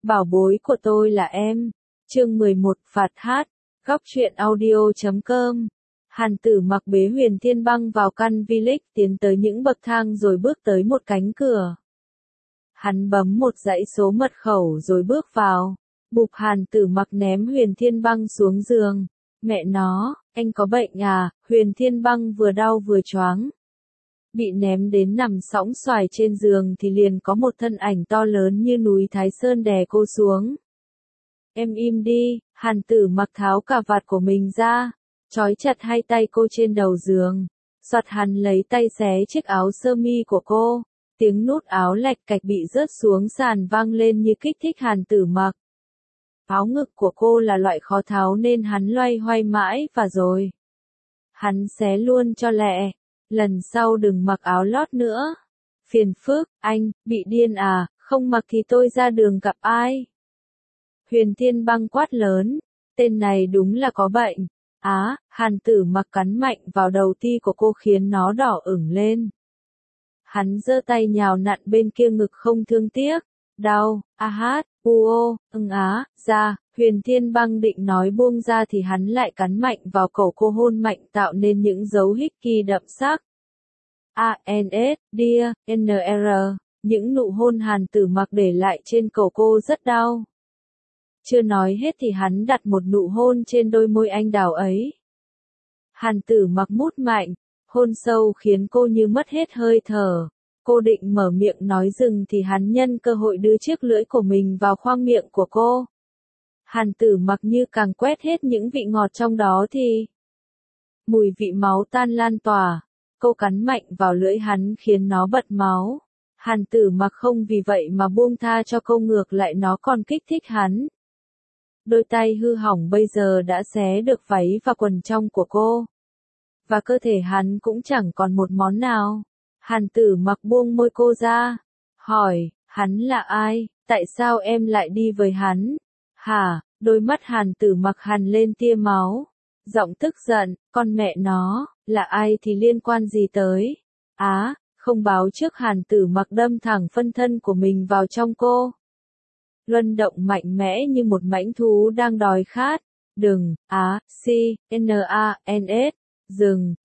Bảo bối của tôi là em. Chương 11 phạt hát. Góc truyện audio.com. Hàn Tử Mặc bế Huyền Thiên Băng vào căn village, tiến tới những bậc thang rồi bước tới một cánh cửa. Hắn bấm một dãy số mật khẩu rồi bước vào. Bụp, Hàn Tử Mặc ném Huyền Thiên Băng xuống giường. Mẹ nó, anh có bệnh à? Huyền Thiên Băng vừa đau vừa choáng. Bị ném đến nằm sõng soài trên giường thì liền có một thân ảnh to lớn như núi Thái Sơn đè cô xuống. Em im đi. Hàn Tử Mặc tháo cà vạt của mình ra, trói chặt hai tay cô trên đầu giường. Soạt, hắn lấy tay xé chiếc áo sơ mi của cô. Tiếng nút áo lạch cạch bị rớt xuống sàn vang lên như kích thích Hàn Tử Mặc. Áo ngực của cô là loại khó tháo nên hắn loay hoay mãi và rồi hắn xé luôn cho lẹ. Lần sau đừng mặc áo lót nữa. Phiền phức, anh, bị điên à, không mặc thì tôi ra đường gặp ai? Huyền Thiên Băng quát lớn, tên này đúng là có bệnh. Hàn Tử Mặc cắn mạnh vào đầu ti của cô khiến nó đỏ ửng lên. Hắn giơ tay nhào nặn bên kia ngực không thương tiếc. Đau, ra. Huyền Thiên Băng định nói buông ra thì hắn lại cắn mạnh vào cổ cô, hôn mạnh tạo nên những dấu hickey đậm sắc. Những nụ hôn Hàn Tử Mặc để lại trên cổ cô rất đau. Chưa nói hết thì hắn đặt một nụ hôn trên đôi môi anh đào ấy. Hàn Tử Mặc mút mạnh, hôn sâu khiến cô như mất hết hơi thở. Cô định mở miệng nói dừng thì hắn nhân cơ hội đưa chiếc lưỡi của mình vào khoang miệng của cô. Hàn Tử Mặc như càng quét hết những vị ngọt trong đó thì mùi vị máu tan lan tỏa. Cô cắn mạnh vào lưỡi hắn khiến nó bật máu. Hàn Tử Mặc không vì vậy mà buông tha cho cô, ngược lại nó còn kích thích hắn. Đôi tay hư hỏng bây giờ đã xé được váy và quần trong của cô. Và cơ thể hắn cũng chẳng còn một món nào. Hàn Tử Mặc buông môi cô ra. Hỏi, hắn là ai? Tại sao em lại đi với hắn? Hả? Đôi mắt Hàn Tử Mặc hằn lên tia máu. Giọng tức giận, con mẹ nó, là ai thì liên quan gì tới? Không báo trước. Hàn Tử Mặc đâm thẳng phân thân của mình vào trong cô. Luân động mạnh mẽ như một mãnh thú đang đói khát. Đừng, dừng,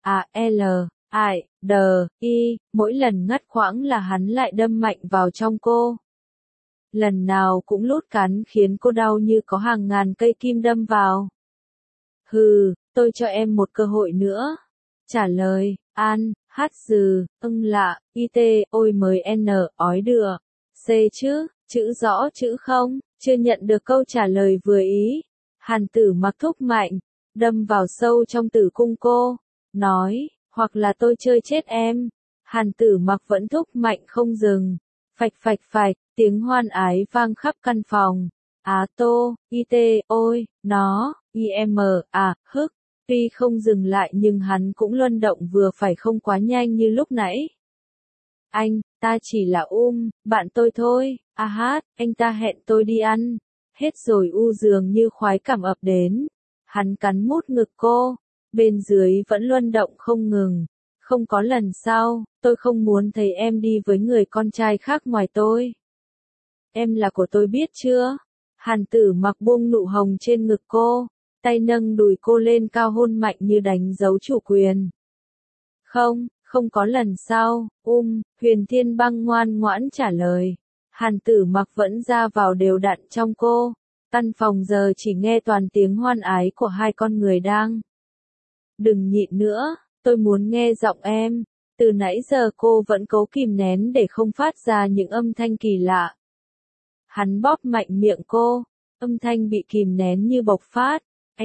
mỗi lần ngắt quãng là hắn lại đâm mạnh vào trong cô. Lần nào cũng lút cắn khiến cô đau như có hàng ngàn cây kim đâm vào. Hừ, tôi cho em một cơ hội nữa. Trả lời, ôi mới ói được. Chứ, chữ rõ chữ không, chưa nhận được câu trả lời vừa ý. Hàn Tử Mặc thúc mạnh, đâm vào sâu trong tử cung cô. Nói, hoặc là tôi chơi chết em. Hàn Tử Mặc vẫn thúc mạnh không dừng. Phạch phạch phạch, tiếng hoan ái vang khắp căn phòng. Tuy không dừng lại nhưng hắn cũng luân động vừa phải, không quá nhanh như lúc nãy. Anh, ta chỉ là bạn tôi thôi. Anh ta hẹn tôi đi ăn. Hết rồi. Dường như khoái cảm ập đến. Hắn cắn mút ngực cô. Bên dưới vẫn luân động không ngừng. Không có lần sau, tôi không muốn thấy em đi với người con trai khác ngoài tôi. Em là của tôi biết chưa? Hàn Tử Mặc buông nụ hồng trên ngực cô. Tay nâng đùi cô lên cao, hôn mạnh như đánh dấu chủ quyền. Không có lần sau. Huyền Thiên Băng ngoan ngoãn trả lời. Hàn Tử Mặc vẫn ra vào đều đặn trong cô. Căn phòng giờ chỉ nghe toàn tiếng hoan ái của hai con người đang. Đừng nhịn nữa, tôi muốn nghe giọng em. Từ nãy giờ cô vẫn cố kìm nén để không phát ra những âm thanh kỳ lạ. Hắn bóp mạnh miệng cô, âm thanh bị kìm nén như bộc phát.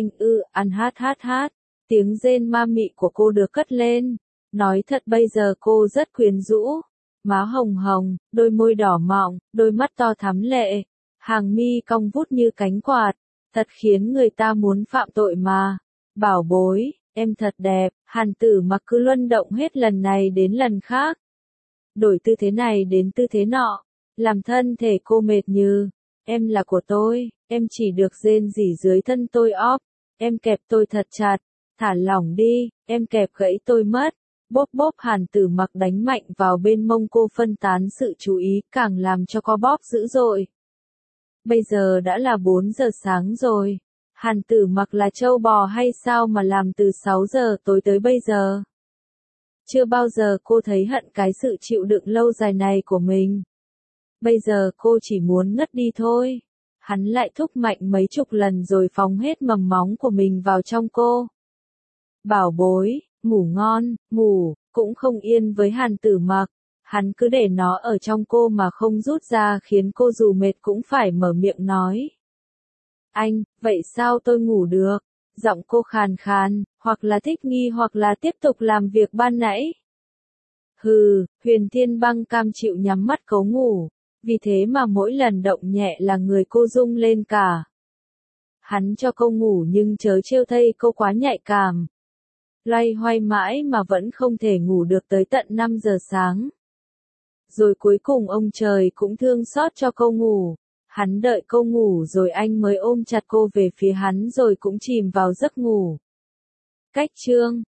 Tiếng rên ma mị của cô được cất lên. Nói thật bây giờ cô rất quyến rũ. Má hồng hồng, đôi môi đỏ mọng, đôi mắt to thắm lệ. Hàng mi cong vút như cánh quạt. Thật khiến người ta muốn phạm tội mà. Bảo bối, em thật đẹp. Hàn Tử Mặc cứ luân động hết lần này đến lần khác. Đổi tư thế này đến tư thế nọ. Làm thân thể cô mệt như. Em là của tôi, em chỉ được rên rỉ dưới thân tôi óp. Em kẹp tôi thật chặt. Thả lỏng đi, em kẹp gãy tôi mất. Bóp bóp. Hàn Tử Mặc đánh mạnh vào bên mông cô, phân tán sự chú ý, càng làm cho co bóp dữ dội. Bây giờ đã là 4 giờ sáng rồi. Hàn Tử Mặc là trâu bò hay sao mà làm từ 6 giờ tối tới bây giờ? Chưa bao giờ cô thấy hận cái sự chịu đựng lâu dài này của mình. Bây giờ cô chỉ muốn ngất đi thôi. Hắn lại thúc mạnh mấy chục lần rồi phóng hết mầm móng của mình vào trong cô. Bảo bối, ngủ ngon, ngủ, cũng không yên với Hàn Tử Mặc. Hắn cứ để nó ở trong cô mà không rút ra khiến cô dù mệt cũng phải mở miệng nói. Anh, vậy sao tôi ngủ được? Giọng cô khàn khàn, hoặc là thích nghi hoặc là tiếp tục làm việc ban nãy. Hừ, Huyền Thiên Băng cam chịu nhắm mắt cấu ngủ, vì thế mà mỗi lần động nhẹ là người cô rung lên cả. Hắn cho cô ngủ nhưng chớ trêu thay cô quá nhạy cảm. Loay hoay mãi mà vẫn không thể ngủ được tới tận 5 giờ sáng. Rồi cuối cùng ông trời cũng thương xót cho cô ngủ. Hắn đợi cô ngủ rồi anh mới ôm chặt cô về phía hắn rồi cũng chìm vào giấc ngủ. Cách chương